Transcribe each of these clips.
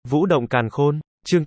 Vũ động càn khôn, chương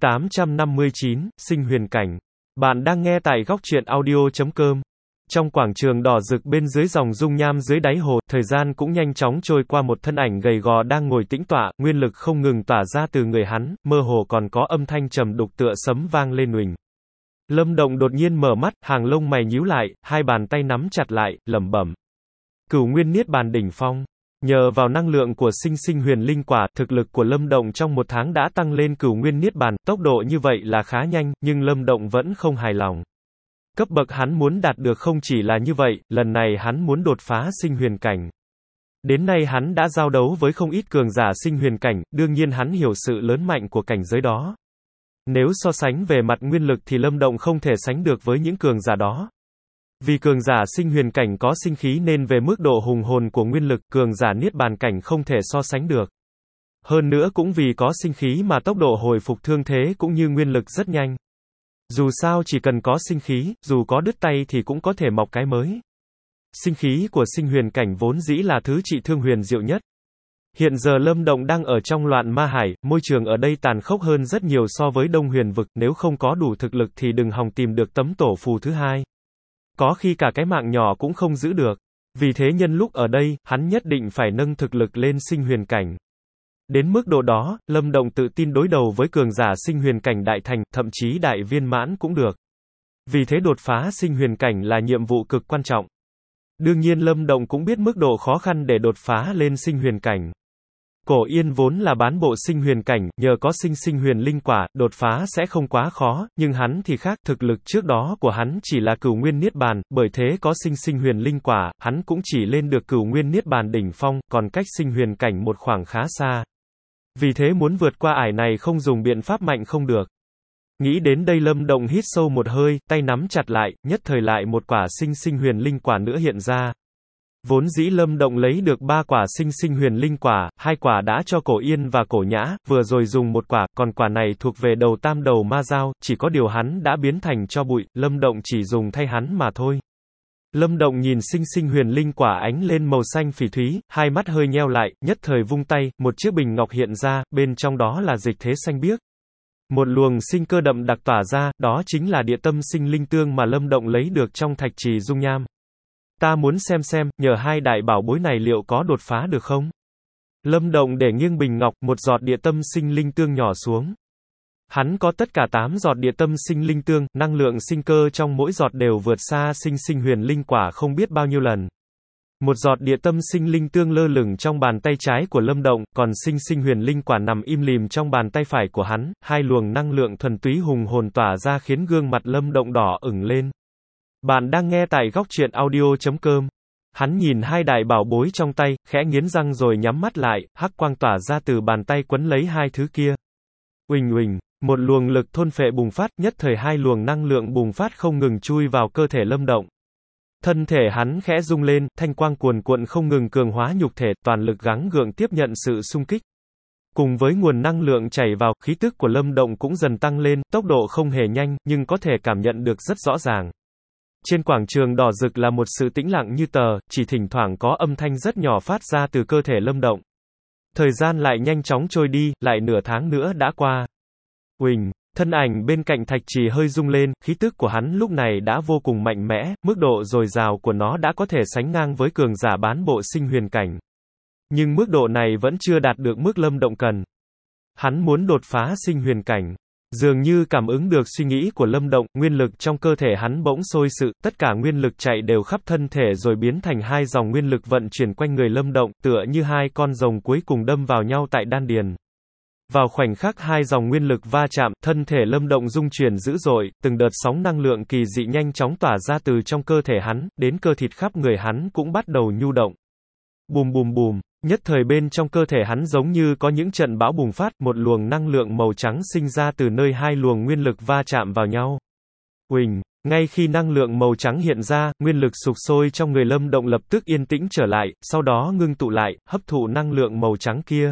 859, sinh huyền cảnh. Bạn đang nghe tại góc truyện audio.com. Trong quảng trường đỏ rực bên dưới dòng dung nham dưới đáy hồ, thời gian cũng nhanh chóng trôi qua, một thân ảnh gầy gò đang ngồi tĩnh tọa, nguyên lực không ngừng tỏa ra từ người hắn, mơ hồ còn có âm thanh trầm đục tựa sấm vang lên uỳnh. Lâm Động đột nhiên mở mắt, hàng lông mày nhíu lại, hai bàn tay nắm chặt lại, lẩm bẩm. Cửu nguyên niết bàn đỉnh phong. Nhờ vào năng lượng của sinh sinh huyền linh quả, thực lực của Lâm Động trong một tháng đã tăng lên cửu nguyên niết bàn, tốc độ như vậy là khá nhanh, nhưng Lâm Động vẫn không hài lòng. Cấp bậc hắn muốn đạt được không chỉ là như vậy, lần này hắn muốn đột phá sinh huyền cảnh. Đến nay hắn đã giao đấu với không ít cường giả sinh huyền cảnh, đương nhiên hắn hiểu sự lớn mạnh của cảnh giới đó. Nếu so sánh về mặt nguyên lực thì Lâm Động không thể sánh được với những cường giả đó. Vì cường giả sinh huyền cảnh có sinh khí nên về mức độ hùng hồn của nguyên lực, cường giả niết bàn cảnh không thể so sánh được. Hơn nữa cũng vì có sinh khí mà tốc độ hồi phục thương thế cũng như nguyên lực rất nhanh. Dù sao chỉ cần có sinh khí, dù có đứt tay thì cũng có thể mọc cái mới. Sinh khí của sinh huyền cảnh vốn dĩ là thứ trị thương huyền diệu nhất. Hiện giờ Lâm Động đang ở trong loạn ma hải, môi trường ở đây tàn khốc hơn rất nhiều so với Đông Huyền vực, nếu không có đủ thực lực thì đừng hòng tìm được tấm tổ phù thứ hai. Có khi cả cái mạng nhỏ cũng không giữ được. Vì thế nhân lúc ở đây, hắn nhất định phải nâng thực lực lên sinh huyền cảnh. Đến mức độ đó, Lâm Động tự tin đối đầu với cường giả sinh huyền cảnh đại thành, thậm chí đại viên mãn cũng được. Vì thế đột phá sinh huyền cảnh là nhiệm vụ cực quan trọng. Đương nhiên Lâm Động cũng biết mức độ khó khăn để đột phá lên sinh huyền cảnh. Cổ Yên vốn là bán bộ sinh huyền cảnh, nhờ có sinh huyền linh quả, đột phá sẽ không quá khó, nhưng hắn thì khác, thực lực trước đó của hắn chỉ là cửu nguyên niết bàn, bởi thế có sinh huyền linh quả, hắn cũng chỉ lên được cửu nguyên niết bàn đỉnh phong, còn cách sinh huyền cảnh một khoảng khá xa. Vì thế muốn vượt qua ải này không dùng biện pháp mạnh không được. Nghĩ đến đây Lâm Động hít sâu một hơi, tay nắm chặt lại, nhất thời lại một quả sinh huyền linh quả nữa hiện ra. Vốn dĩ Lâm Động lấy được 3 quả sinh huyền linh quả, 2 quả đã cho Cổ Yên và Cổ Nhã, vừa rồi dùng một quả, còn quả này thuộc về đầu tam đầu ma dao, chỉ có điều hắn đã biến thành tro bụi, Lâm Động chỉ dùng thay hắn mà thôi. Lâm Động nhìn sinh huyền linh quả ánh lên màu xanh phỉ thúy, hai mắt hơi nheo lại, nhất thời vung tay, một chiếc bình ngọc hiện ra, bên trong đó là dịch thế xanh biếc. Một luồng sinh cơ đậm đặc tỏa ra, đó chính là địa tâm sinh linh tương mà Lâm Động lấy được trong thạch trì dung nham. Ta muốn xem, nhờ hai đại bảo bối này liệu có đột phá được không? Lâm Động để nghiêng bình ngọc, một giọt địa tâm sinh linh tương nhỏ xuống. Hắn có tất cả 8 giọt địa tâm sinh linh tương, năng lượng sinh cơ trong mỗi giọt đều vượt xa sinh huyền linh quả không biết bao nhiêu lần. Một giọt địa tâm sinh linh tương lơ lửng trong bàn tay trái của Lâm Động, còn sinh huyền linh quả nằm im lìm trong bàn tay phải của hắn, hai luồng năng lượng thuần túy hùng hồn tỏa ra khiến gương mặt Lâm Động đỏ ửng lên. Bạn đang nghe tại góc truyện audio.com. Hắn nhìn hai đại bảo bối trong tay, khẽ nghiến răng rồi nhắm mắt lại, hắc quang tỏa ra từ bàn tay quấn lấy hai thứ kia. Uỳnh uỳnh, một luồng lực thôn phệ bùng phát, nhất thời hai luồng năng lượng bùng phát không ngừng chui vào cơ thể Lâm Động. Thân thể hắn khẽ rung lên, thanh quang cuồn cuộn không ngừng cường hóa nhục thể, toàn lực gắng gượng tiếp nhận sự xung kích. Cùng với nguồn năng lượng chảy vào, khí tức của Lâm Động cũng dần tăng lên, tốc độ không hề nhanh, nhưng có thể cảm nhận được rất rõ ràng. Trên quảng trường đỏ rực là một sự tĩnh lặng như tờ, chỉ thỉnh thoảng có âm thanh rất nhỏ phát ra từ cơ thể Lâm Động. Thời gian lại nhanh chóng trôi đi, lại nửa tháng nữa đã qua. Uỳnh, thân ảnh bên cạnh thạch trì hơi rung lên, khí tức của hắn lúc này đã vô cùng mạnh mẽ, mức độ dồi dào của nó đã có thể sánh ngang với cường giả bán bộ sinh huyền cảnh. Nhưng mức độ này vẫn chưa đạt được mức Lâm Động cần. Hắn muốn đột phá sinh huyền cảnh. Dường như cảm ứng được suy nghĩ của Lâm Động, nguyên lực trong cơ thể hắn bỗng sôi sự, tất cả nguyên lực chạy đều khắp thân thể rồi biến thành hai dòng nguyên lực vận chuyển quanh người Lâm Động, tựa như hai con rồng cuối cùng đâm vào nhau tại đan điền. Vào khoảnh khắc hai dòng nguyên lực va chạm, thân thể Lâm Động rung chuyển dữ dội, từng đợt sóng năng lượng kỳ dị nhanh chóng tỏa ra từ trong cơ thể hắn, đến cơ thịt khắp người hắn cũng bắt đầu nhu động. Bùm bùm bùm. Nhất thời bên trong cơ thể hắn giống như có những trận bão bùng phát, một luồng năng lượng màu trắng sinh ra từ nơi hai luồng nguyên lực va chạm vào nhau. Uỳnh, ngay khi năng lượng màu trắng hiện ra, nguyên lực sục sôi trong người Lâm Động lập tức yên tĩnh trở lại, sau đó ngưng tụ lại, hấp thụ năng lượng màu trắng kia.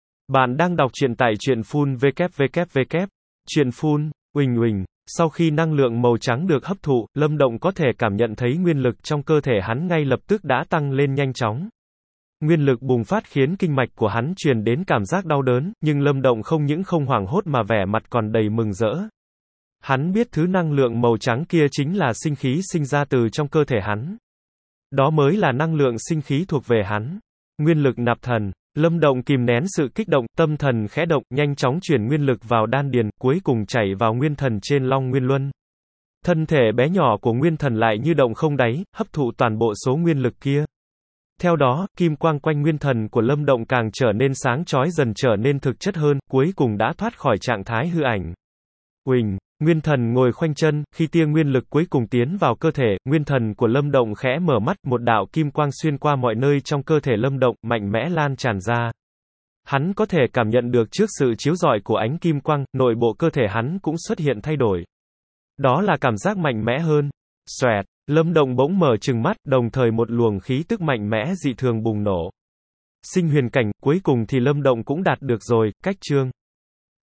Bạn đang đọc truyện tại truyện full www. Truyện full, uỳnh. Sau khi năng lượng màu trắng được hấp thụ, Lâm Động có thể cảm nhận thấy nguyên lực trong cơ thể hắn ngay lập tức đã tăng lên nhanh chóng. Nguyên lực bùng phát khiến kinh mạch của hắn truyền đến cảm giác đau đớn, nhưng Lâm Động không những không hoảng hốt mà vẻ mặt còn đầy mừng rỡ. Hắn biết thứ năng lượng màu trắng kia chính là sinh khí sinh ra từ trong cơ thể hắn. Đó mới là năng lượng sinh khí thuộc về hắn. Nguyên lực nạp thần. Lâm Động kìm nén sự kích động, tâm thần khẽ động, nhanh chóng chuyển nguyên lực vào đan điền, cuối cùng chảy vào nguyên thần trên Long Nguyên Luân. Thân thể bé nhỏ của nguyên thần lại như động không đáy, hấp thụ toàn bộ số nguyên lực kia. Theo đó, kim quang quanh nguyên thần của Lâm Động càng trở nên sáng chói dần trở nên thực chất hơn, cuối cùng đã thoát khỏi trạng thái hư ảnh. Uỳnh, nguyên thần ngồi khoanh chân, khi tia nguyên lực cuối cùng tiến vào cơ thể, nguyên thần của Lâm Động khẽ mở mắt, một đạo kim quang xuyên qua mọi nơi trong cơ thể Lâm Động, mạnh mẽ lan tràn ra. Hắn có thể cảm nhận được trước sự chiếu rọi của ánh kim quang, nội bộ cơ thể hắn cũng xuất hiện thay đổi. Đó là cảm giác mạnh mẽ hơn. Xoẹt, Lâm Động bỗng mở trừng mắt, đồng thời một luồng khí tức mạnh mẽ dị thường bùng nổ. Sinh huyền cảnh, cuối cùng thì Lâm Động cũng đạt được rồi, cách chương